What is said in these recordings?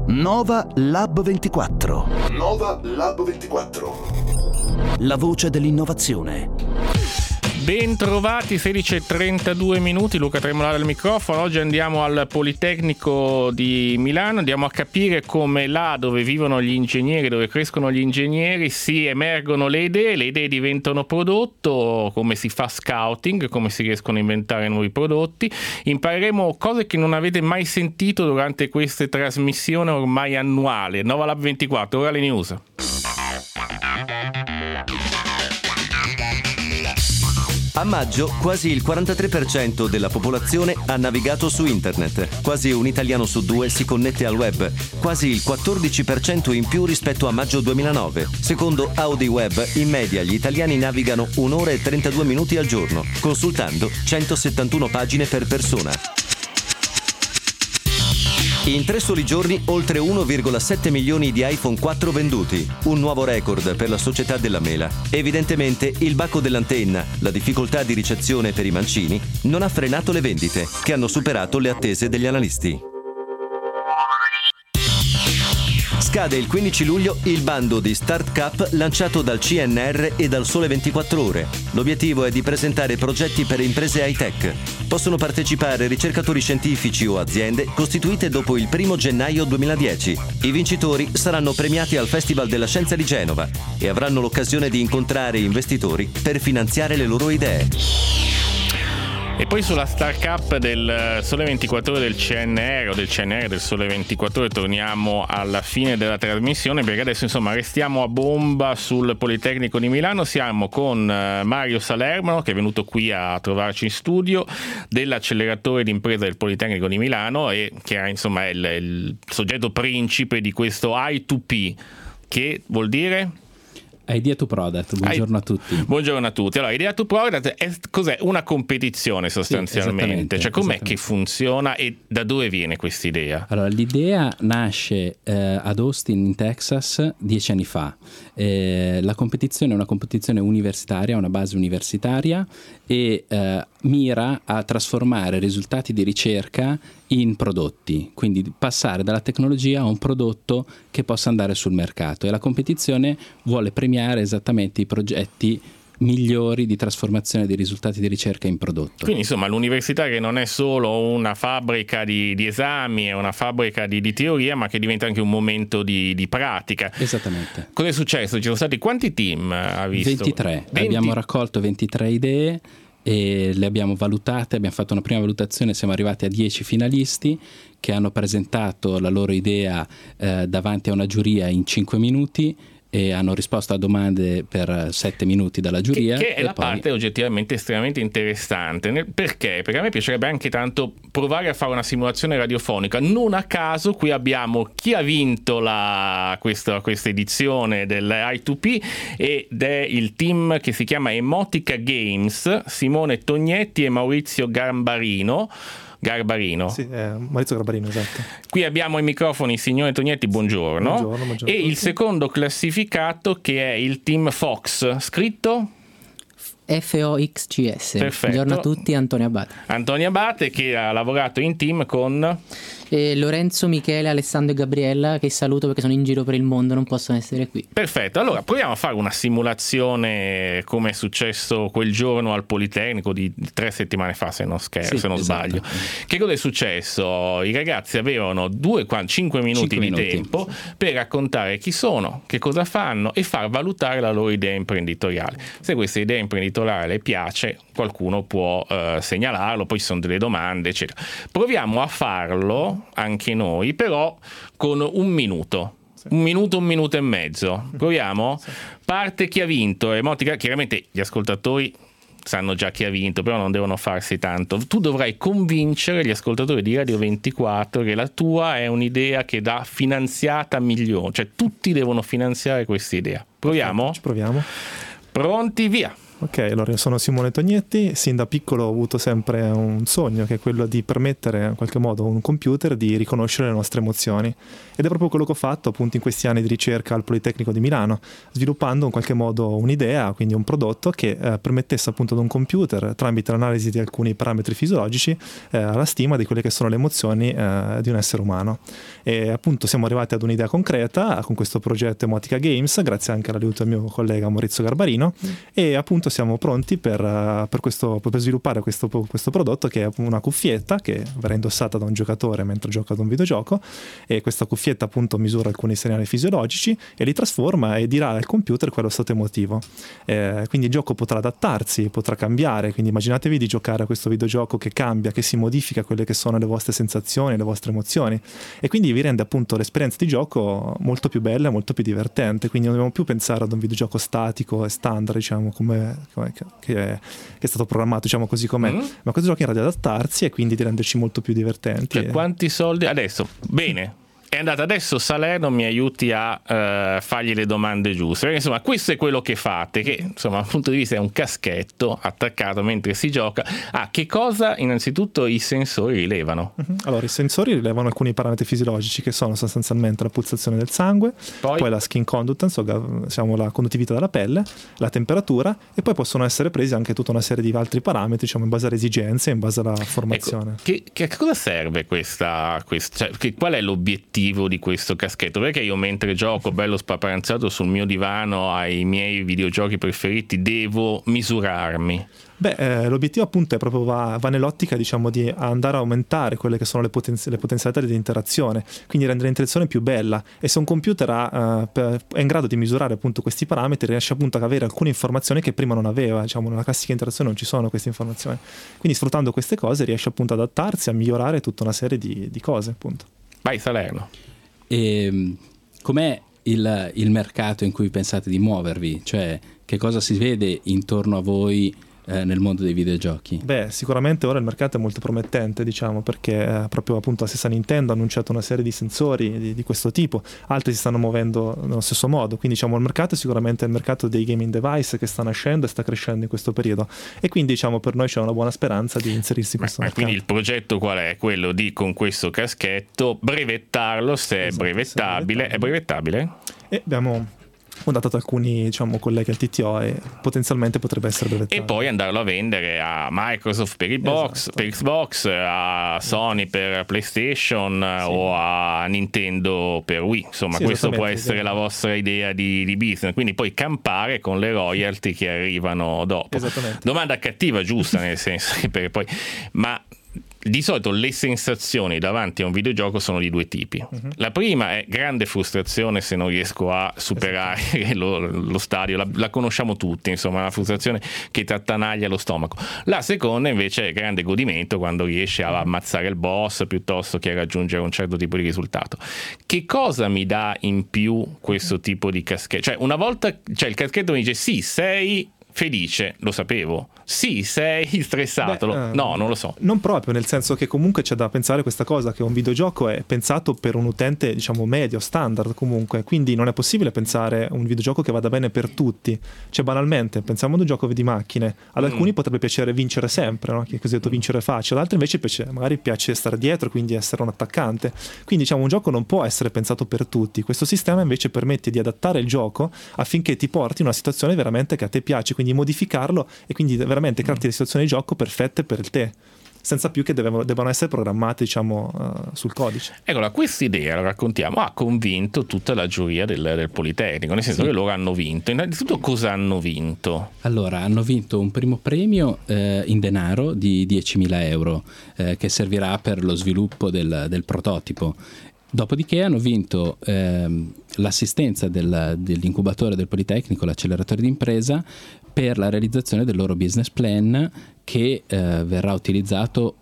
Nova Lab 24. Nova Lab 24. La voce dell'innovazione. Ben trovati, 16:32 minuti, Luca Tremolare al microfono. Oggi andiamo al Politecnico di Milano, andiamo a capire come là dove vivono gli ingegneri, dove crescono gli ingegneri, si emergono le idee diventano prodotto, come si fa scouting, come si riescono a inventare nuovi prodotti. Impareremo cose che non avete mai sentito durante queste trasmissioni ormai annuali. Nova Lab 24, ora le news. A maggio quasi il 43% della popolazione ha navigato su internet, quasi un italiano su due si connette al web, quasi il 14% in più rispetto a maggio 2009. Secondo AudiWeb, in media gli italiani navigano 1 ora e 32 minuti al giorno, consultando 171 pagine per persona. In 3 soli giorni oltre 1,7 milioni di iPhone 4 venduti, un nuovo record per la società della mela. Evidentemente il bacco dell'antenna, la difficoltà di ricezione per i mancini, non ha frenato le vendite, che hanno superato le attese degli analisti. Scade il 15 luglio il bando di Start Cup lanciato dal CNR e dal Sole 24 Ore. L'obiettivo è di presentare progetti per imprese high-tech. Possono partecipare ricercatori scientifici o aziende costituite dopo il 1 gennaio 2010. I vincitori saranno premiati al Festival della Scienza di Genova e avranno l'occasione di incontrare investitori per finanziare le loro idee. E poi sulla Start Cup del Sole 24 Ore del CNR o del CNR del Sole 24 Ore torniamo alla fine della trasmissione, perché adesso insomma restiamo a bomba sul Politecnico di Milano. Siamo con Mario Salerno, che è venuto qui a trovarci in studio, dell'acceleratore d'impresa del Politecnico di Milano e che è insomma il soggetto principe di questo I2P, che vuol dire? Idea to Product, buongiorno a tutti. Buongiorno a tutti. Allora, Idea to Product cos'è? Una competizione sostanzialmente, cioè com'è che funziona e da dove viene questa idea? Allora, l'idea nasce ad Austin in Texas 10 anni fa. La competizione è una competizione universitaria, una base universitaria e mira a trasformare risultati di ricerca in prodotti, quindi passare dalla tecnologia a un prodotto che possa andare sul mercato, e la competizione vuole premiare esattamente i progetti migliori di trasformazione dei risultati di ricerca in prodotto. Quindi insomma l'università che non è solo una fabbrica di esami, è una fabbrica di teoria, ma che diventa anche un momento di pratica. Esattamente. Cosa è successo? Ci sono stati quanti team ha visto? 23. Abbiamo raccolto 23 idee e le abbiamo valutate, abbiamo fatto una prima valutazione, siamo arrivati a 10 finalisti che hanno presentato la loro idea davanti a una giuria in 5 minuti e hanno risposto a domande per 7 minuti dalla giuria. Che è la parte oggettivamente estremamente interessante. Perché? Perché a me piacerebbe anche tanto provare a fare una simulazione radiofonica. Non a caso qui abbiamo chi ha vinto questa edizione del I2P ed è il team che si chiama Emotica Games, Simone Tognetti e Maurizio Garbarino. Sì, Maurizio Garbarino, esatto. Qui abbiamo ai microfoni il signore Tognetti, buongiorno. Buongiorno. E il secondo classificato che è il team Fox, scritto? FOXCS. Perfetto. Buongiorno a tutti, Antonio Abate. Antonio Abate, che ha lavorato in team con Lorenzo, Michele, Alessandro e Gabriella, che saluto perché sono in giro per il mondo, non possono essere qui. Perfetto, allora proviamo a fare una simulazione come è successo quel giorno al Politecnico di 3 settimane fa, se non sbaglio. Che cosa è successo? I ragazzi avevano 5 minuti di tempo per raccontare chi sono, che cosa fanno e far valutare la loro idea imprenditoriale. Se questa idea imprenditoriale le piace, qualcuno può segnalarlo, poi ci sono delle domande, eccetera. Proviamo a farlo anche noi, però con un minuto. Un minuto e mezzo. Proviamo? Parte chi ha vinto. Emotica, chiaramente gli ascoltatori sanno già chi ha vinto, però non devono farsi tanto. Tu dovrai convincere gli ascoltatori di Radio 24 che la tua è un'idea che dà finanziata a milioni, cioè tutti devono finanziare questa idea. Proviamo? Ci proviamo. Pronti, via. Ok, allora io sono Simone Tognetti, sin da piccolo ho avuto sempre un sogno, che è quello di permettere in qualche modo a un computer di riconoscere le nostre emozioni, ed è proprio quello che ho fatto appunto in questi anni di ricerca al Politecnico di Milano, sviluppando in qualche modo un'idea, quindi un prodotto che permettesse appunto ad un computer, tramite l'analisi di alcuni parametri fisiologici, la stima di quelle che sono le emozioni di un essere umano. E appunto siamo arrivati ad un'idea concreta con questo progetto Emotica Games, grazie anche all'aiuto del mio collega Maurizio Garbarino, e appunto siamo pronti per sviluppare questo prodotto, che è una cuffietta che verrà indossata da un giocatore mentre gioca ad un videogioco, e questa cuffietta appunto misura alcuni segnali fisiologici e li trasforma e dirà al computer quello stato emotivo. Quindi il gioco potrà adattarsi, potrà cambiare, quindi immaginatevi di giocare a questo videogioco che cambia, che si modifica quelle che sono le vostre sensazioni, le vostre emozioni, e quindi vi rende appunto l'esperienza di gioco molto più bella e molto più divertente. Quindi non dobbiamo più pensare ad un videogioco statico e standard, diciamo, che è stato programmato, diciamo così com'è, ma questo gioco è in grado di adattarsi e quindi di renderci molto più divertenti. Cioè, quanti soldi adesso? Bene. È andato adesso Salerno, mi aiuti a fargli le domande giuste, perché insomma questo è quello che fate, che insomma dal punto di vista è un caschetto attaccato mentre si gioca. Che cosa innanzitutto i sensori rilevano? Allora, i sensori rilevano alcuni parametri fisiologici, che sono sostanzialmente la pulsazione del sangue, poi la skin conductance, diciamo la conduttività della pelle, la temperatura, e poi possono essere presi anche tutta una serie di altri parametri, diciamo in base alle esigenze, in base alla formazione. Ecco, che cosa serve questa cioè, qual è l'obiettivo di questo caschetto? Perché io mentre gioco bello spaparanzato sul mio divano ai miei videogiochi preferiti devo misurarmi? L'obiettivo appunto è proprio va nell'ottica, diciamo, di andare a aumentare quelle che sono le potenzialità di interazione, quindi rendere l'interazione più bella, e se un computer è in grado di misurare appunto questi parametri, riesce appunto ad avere alcune informazioni che prima non aveva, diciamo nella classica interazione non ci sono queste informazioni, quindi sfruttando queste cose riesce appunto ad adattarsi, a migliorare tutta una serie di cose appunto. Vai Salerno. Com'è il mercato in cui pensate di muovervi? Cioè, che cosa si vede intorno a voi nel mondo dei videogiochi? Sicuramente ora il mercato è molto promettente, diciamo, perché proprio appunto la stessa Nintendo ha annunciato una serie di sensori di questo tipo, altri si stanno muovendo nello stesso modo, quindi diciamo il mercato è sicuramente il mercato dei gaming device che sta nascendo e sta crescendo in questo periodo, e quindi diciamo per noi c'è una buona speranza di inserirsi in questo mercato. Quindi il progetto qual è? Quello di, con questo caschetto, brevettarlo, se è brevettabile. È brevettabile? E abbiamo contattato alcuni, diciamo, colleghi al TTO e potenzialmente potrebbe essere brevettato. E poi andarlo a vendere a Microsoft per per Xbox, a Sony per PlayStation, o a Nintendo per Wii. Insomma, questo può essere la vostra idea di business. Quindi poi campare con le royalty che arrivano dopo. Esattamente. Domanda cattiva, giusta, nel senso che per poi... Ma di solito le sensazioni davanti a un videogioco sono di due tipi. La prima è grande frustrazione se non riesco a superare lo stadio, la conosciamo tutti, insomma, una frustrazione che ti attanaglia lo stomaco. La seconda invece è grande godimento quando riesci a ammazzare il boss piuttosto che a raggiungere un certo tipo di risultato. Che cosa mi dà in più questo tipo di caschetto? Cioè, una volta il caschetto mi dice sì, sei felice, lo sapevo. Sì, sei stressato. No, non lo so. Non proprio, nel senso che comunque c'è da pensare questa cosa, che un videogioco è pensato per un utente, diciamo, medio, standard comunque, quindi non è possibile pensare un videogioco che vada bene per tutti. Cioè, banalmente, pensiamo ad un gioco di macchine. Ad alcuni potrebbe piacere vincere sempre, no? Che così detto vincere facile, ad altri invece magari piace stare dietro, quindi essere un attaccante. Quindi, diciamo, un gioco non può essere pensato per tutti. Questo sistema invece permette di adattare il gioco affinché ti porti in una situazione veramente che a te piace, quindi modificarlo e quindi veramente crearti le situazioni di gioco perfette per te, senza più che debbano essere programmate, diciamo, sul codice. Eccola, questa idea, lo raccontiamo, ha convinto tutta la giuria del Politecnico, nel senso che loro hanno vinto. Innanzitutto cosa hanno vinto? Allora, hanno vinto un primo premio in denaro di 10.000 euro che servirà per lo sviluppo del prototipo. Dopodiché hanno vinto l'assistenza dell'incubatore del Politecnico, l'acceleratore d'impresa, per la realizzazione del loro business plan, che verrà utilizzato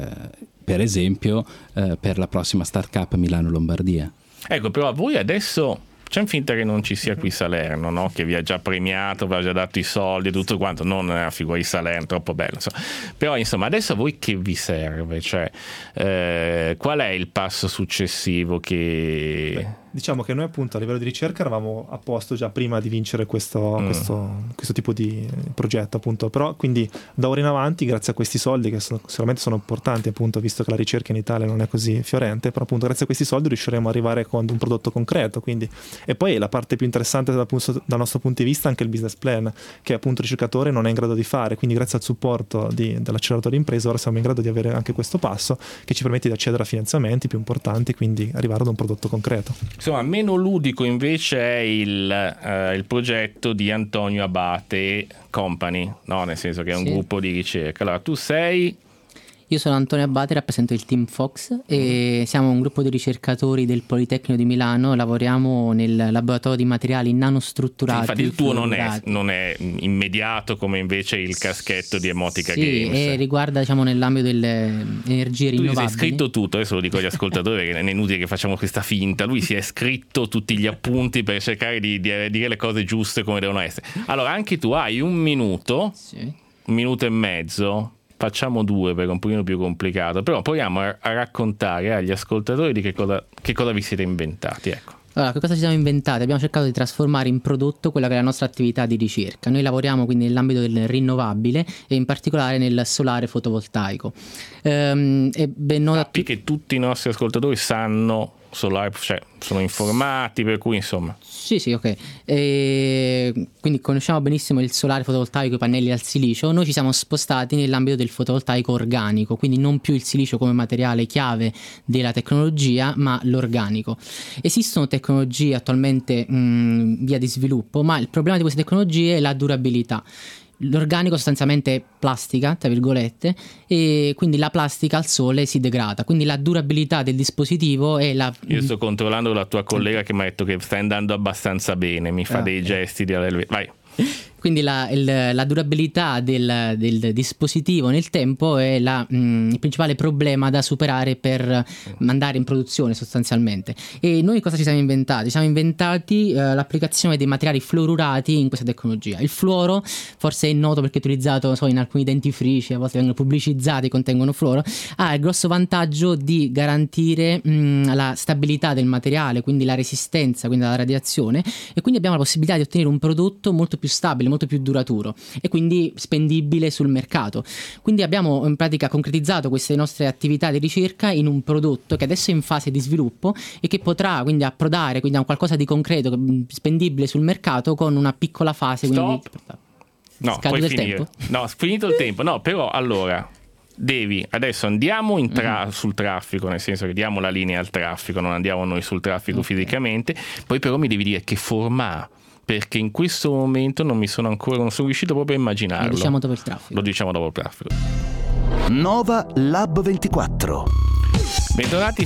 per esempio per la prossima Start Cup Milano-Lombardia. Ecco, però voi adesso... C'è finta che non ci sia qui Salerno, no? Che vi ha già premiato, vi ha già dato i soldi e tutto quanto, non è una figura di Salerno, troppo bello. Insomma. Però insomma, adesso a voi che vi serve? Cioè, qual è il passo successivo che... Diciamo che noi appunto a livello di ricerca eravamo a posto già prima di vincere questo tipo di progetto, appunto, però quindi da ora in avanti, grazie a questi soldi che sicuramente sono importanti, appunto, visto che la ricerca in Italia non è così fiorente, però appunto grazie a questi soldi riusciremo ad arrivare con un prodotto concreto, quindi. E poi la parte più interessante dal nostro punto di vista anche il business plan, che appunto il ricercatore non è in grado di fare, quindi grazie al supporto dell'acceleratore impresa ora siamo in grado di avere anche questo passo che ci permette di accedere a finanziamenti più importanti, quindi arrivare ad un prodotto concreto. Insomma, meno ludico invece è il progetto di Antonio Abate Company, no? Nel senso che è un gruppo di ricerca. Allora, tu sei... Io sono Antonio Abate, rappresento il Team Fox e siamo un gruppo di ricercatori del Politecnico di Milano, lavoriamo nel laboratorio di materiali nanostrutturati. Infatti il tuo non è immediato come invece il caschetto di Emotica Games. Sì, e riguarda, diciamo, nell'ambito delle energie rinnovabili. Lui si è scritto tutto, adesso lo dico agli ascoltatori perché è inutile che facciamo questa finta, lui si è scritto tutti gli appunti per cercare di dire le cose giuste come devono essere. Allora, anche tu hai un minuto, un minuto e mezzo. Facciamo 2 perché è un pochino più complicato, però proviamo a raccontare agli ascoltatori di che cosa vi siete inventati, ecco. Allora, che cosa ci siamo inventati? Abbiamo cercato di trasformare in prodotto quella che è la nostra attività di ricerca. Noi lavoriamo quindi nell'ambito del rinnovabile e in particolare nel solare fotovoltaico. Sappi che tutti i nostri ascoltatori sanno solare, cioè sono informati, per cui insomma. Sì, ok. Quindi conosciamo benissimo il solare fotovoltaico, i pannelli al silicio. Noi ci siamo spostati nell'ambito del fotovoltaico organico, quindi non più il silicio come materiale chiave della tecnologia, ma l'organico. Esistono tecnologie attualmente via di sviluppo, ma il problema di queste tecnologie è la durabilità. L'organico sostanzialmente è plastica, tra virgolette, e quindi la plastica al sole si degrada, quindi la durabilità del dispositivo è la... Io sto controllando la tua collega che mi ha detto che sta andando abbastanza bene, mi fa dei gesti di... Vai. Quindi la durabilità del dispositivo nel tempo è il principale problema da superare per mandare in produzione sostanzialmente. E noi cosa ci siamo inventati? Ci siamo inventati l'applicazione dei materiali fluorurati in questa tecnologia. Il fluoro forse è noto perché è utilizzato in alcuni dentifrici, a volte vengono pubblicizzati, contengono fluoro. Ha il grosso vantaggio di garantire la stabilità del materiale, quindi la resistenza, quindi la radiazione, e quindi abbiamo la possibilità di ottenere un prodotto molto più stabile, molto più duraturo e quindi spendibile sul mercato. Quindi abbiamo in pratica concretizzato queste nostre attività di ricerca in un prodotto che adesso è in fase di sviluppo e che potrà quindi approdare quindi a qualcosa di concreto, spendibile sul mercato con una piccola fase. Stop. No, puoi finire. Tempo? No, finito il tempo. No, però allora adesso andiamo sul traffico, nel senso che diamo la linea al traffico, non andiamo noi sul traffico fisicamente, poi però mi devi dire che forma ha, perché in questo momento non sono riuscito proprio a immaginarlo. Lo diciamo dopo il traffico. Lo diciamo dopo il traffico. Nova Lab 24. Bentornati,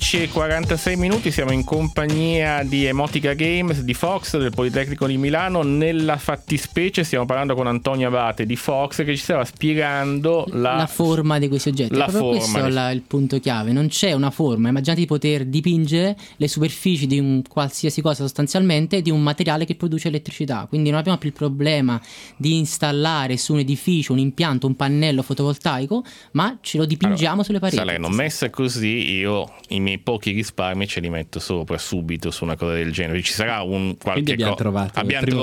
16:46, siamo in compagnia di Emotica Games, di Fox, del Politecnico di Milano. Nella fattispecie stiamo parlando con Antonio Abate di Fox, che ci stava spiegando la forma di questi oggetti. Questo è il punto chiave, non c'è una forma. Immaginate di poter dipingere le superfici di un qualsiasi cosa sostanzialmente di un materiale che produce elettricità, quindi non abbiamo più il problema di installare su un edificio, un impianto, un pannello fotovoltaico, ma ce lo dipingiamo sulle pareti. Salerno, messa così, io i miei pochi risparmi ce li metto sopra subito su una cosa del genere. Ci sarà qualche abbiamo trovato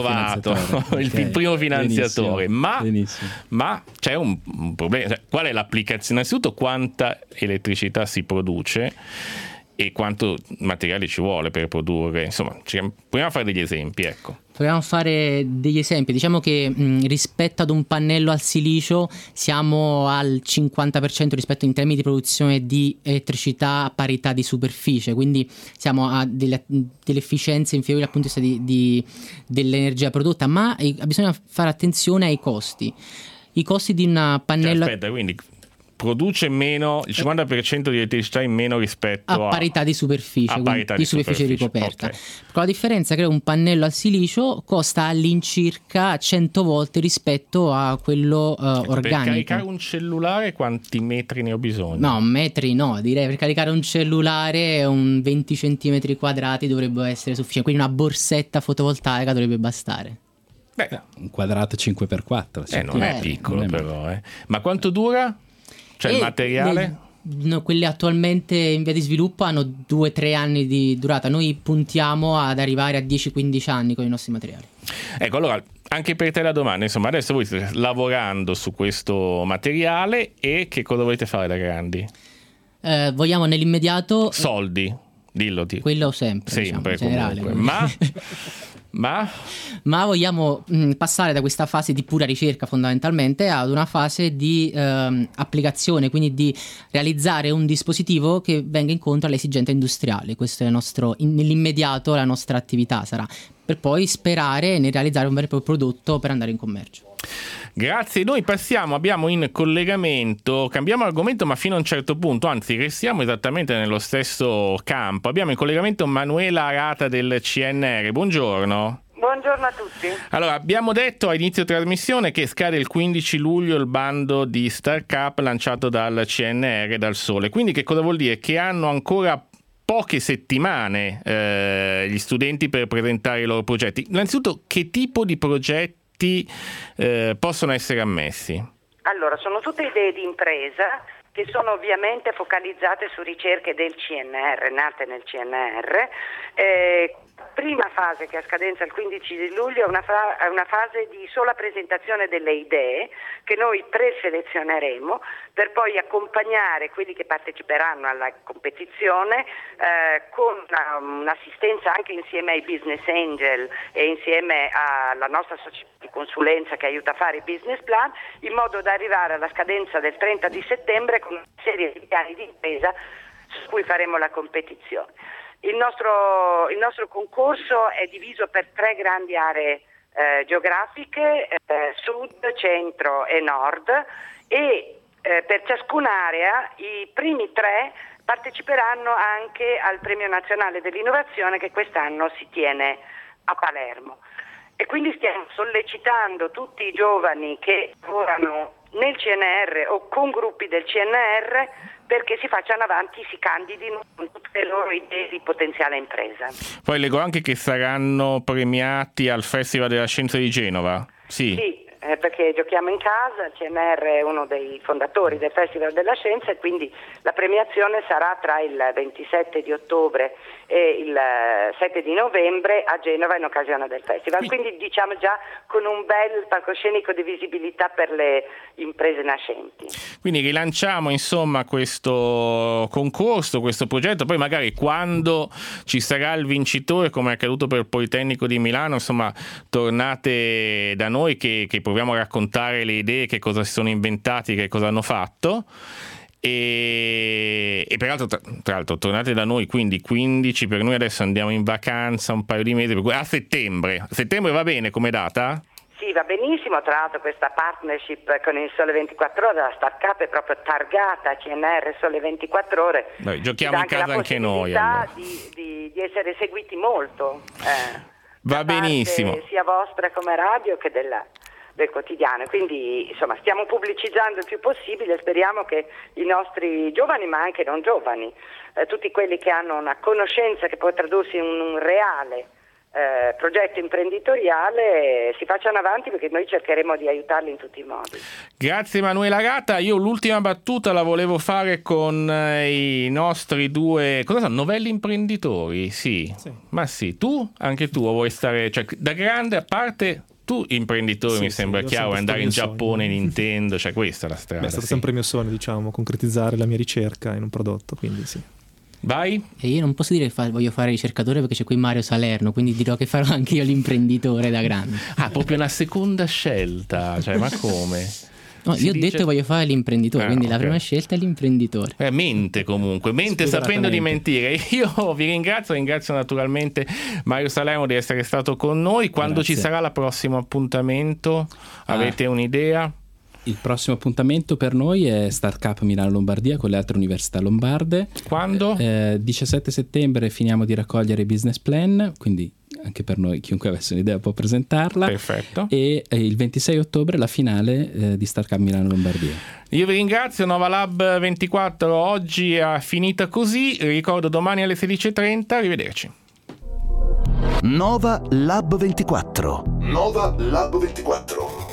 il primo finanziatore. Ma c'è un problema. Cioè, qual è l'applicazione? Innanzitutto, quanta elettricità si produce e quanto materiale ci vuole per produrre. Insomma, proviamo a fare degli esempi, ecco. Proviamo a fare degli esempi. Diciamo che rispetto ad un pannello al silicio siamo al 50% rispetto in termini di produzione di elettricità a parità di superficie, quindi siamo a delle efficienze inferiori dal punto di vista dell'energia prodotta, ma bisogna fare attenzione ai costi. I costi di un pannello... Aspetta, quindi produce meno, il 50% di elettricità in meno rispetto a parità di superficie, di superficie ricoperta. Okay. Con la differenza che un pannello al silicio costa all'incirca 100 volte rispetto a quello organico. Per caricare un cellulare quanti metri ne ho bisogno? No, metri no, direi per caricare un cellulare un 20 centimetri quadrati dovrebbe essere sufficiente, quindi una borsetta fotovoltaica dovrebbe bastare. Beh, un quadrato 5x4. Non è piccolo però. Ma quanto dura? Cioè il materiale? quelle attualmente in via di sviluppo hanno 2-3 anni di durata. Noi puntiamo ad arrivare a 10-15 anni con i nostri materiali. Ecco, allora anche per te la domanda, insomma, adesso voi state lavorando su questo materiale e che cosa volete fare da grandi? Vogliamo nell'immediato soldi, dillo. Quello sempre, sempre diciamo, in generale. Ma vogliamo passare da questa fase di pura ricerca fondamentalmente ad una fase di applicazione, quindi di realizzare un dispositivo che venga incontro alle esigenze industriali. Questo è nell'immediato la nostra attività sarà, per poi sperare nel realizzare un vero e proprio prodotto per andare in commercio. Grazie, noi abbiamo in collegamento, cambiamo argomento ma fino a un certo punto, anzi restiamo esattamente nello stesso campo. Abbiamo in collegamento Manuela Arata del CNR, buongiorno. Buongiorno a tutti. Allora, abbiamo detto a inizio trasmissione che scade il 15 luglio il bando di Startup lanciato dal CNR, dal Sole, quindi che cosa vuol dire? Che hanno ancora poche settimane gli studenti per presentare i loro progetti. Innanzitutto, che tipo di progetti possono essere ammessi? Allora, sono tutte idee di impresa che sono ovviamente focalizzate su ricerche del CNR, nate nel CNR. Prima fase, che ha scadenza il 15 di luglio, è una fase di sola presentazione delle idee che noi preselezioneremo per poi accompagnare quelli che parteciperanno alla competizione con un'assistenza anche insieme ai business angel e insieme alla nostra società di consulenza che aiuta a fare i business plan, in modo da arrivare alla scadenza del 30 di settembre con una serie di piani di impresa su cui faremo la competizione. Il nostro concorso è diviso per 3 grandi aree geografiche, sud, centro e nord, e per ciascun'area i primi 3 parteciperanno anche al Premio Nazionale dell'Innovazione che quest'anno si tiene a Palermo. E quindi stiamo sollecitando tutti i giovani che lavorano nel CNR o con gruppi del CNR perché si facciano avanti, si candidino con tutte le loro idee di potenziale impresa. Poi leggo anche che saranno premiati al Festival della Scienza di Genova. Sì, perché giochiamo in casa, il CNR è uno dei fondatori del Festival della Scienza e quindi la premiazione sarà tra il 27 di ottobre e il 7 di novembre a Genova in occasione del festival. Quindi diciamo già con un bel palcoscenico di visibilità per le imprese nascenti. Quindi rilanciamo insomma questo concorso, questo progetto, poi magari quando ci sarà il vincitore, come è accaduto per il Politecnico di Milano, insomma tornate da noi che proviamo a raccontare le idee, che cosa si sono inventati, che cosa hanno fatto. E peraltro tra l'altro tornate da noi, quindi 15, per noi adesso andiamo in vacanza un paio di mesi, a settembre va bene come data? Sì, va benissimo, tra l'altro questa partnership con il Sole 24 Ore, la Startup è proprio targata CNR Sole 24 Ore. Beh, giochiamo in casa anche noi. Allora. Di essere seguiti molto. Va benissimo. Sia vostra come radio che del quotidiano, quindi insomma stiamo pubblicizzando il più possibile, speriamo che i nostri giovani ma anche non giovani, tutti quelli che hanno una conoscenza che può tradursi in un reale progetto imprenditoriale si facciano avanti, perché noi cercheremo di aiutarli in tutti i modi. Grazie Manuela Arata. Io l'ultima battuta la volevo fare con i nostri 2 novelli imprenditori, sì. Ma sì, anche tu vuoi stare, cioè, da grande, a parte tu imprenditore, mi sembra chiaro, andare in Giappone, Nintendo, cioè questa è la strada. È stato sempre il mio sogno, diciamo, concretizzare la mia ricerca in un prodotto, quindi sì. Vai? E io non posso dire che voglio fare ricercatore perché c'è qui Mario Salerno, quindi dirò che farò anche io l'imprenditore da grande. Proprio una seconda scelta, cioè ma come? No, io ho detto che voglio fare l'imprenditore, quindi la prima scelta è l'imprenditore. Mente sapendo di mentire. Io vi ringrazio naturalmente Mario Salerno di essere stato con noi. Quando ci sarà il prossimo appuntamento? Avete un'idea? Il prossimo appuntamento per noi è Startup Milano Lombardia con le altre università lombarde. Quando? 17 settembre finiamo di raccogliere i business plan, quindi anche per noi chiunque avesse un'idea può presentarla. Perfetto. E il 26 ottobre la finale di Startup Milano Lombardia. Io vi ringrazio. Nova Lab 24 oggi è finita così, ricordo domani alle 16:30. Arrivederci. Nova Lab 24.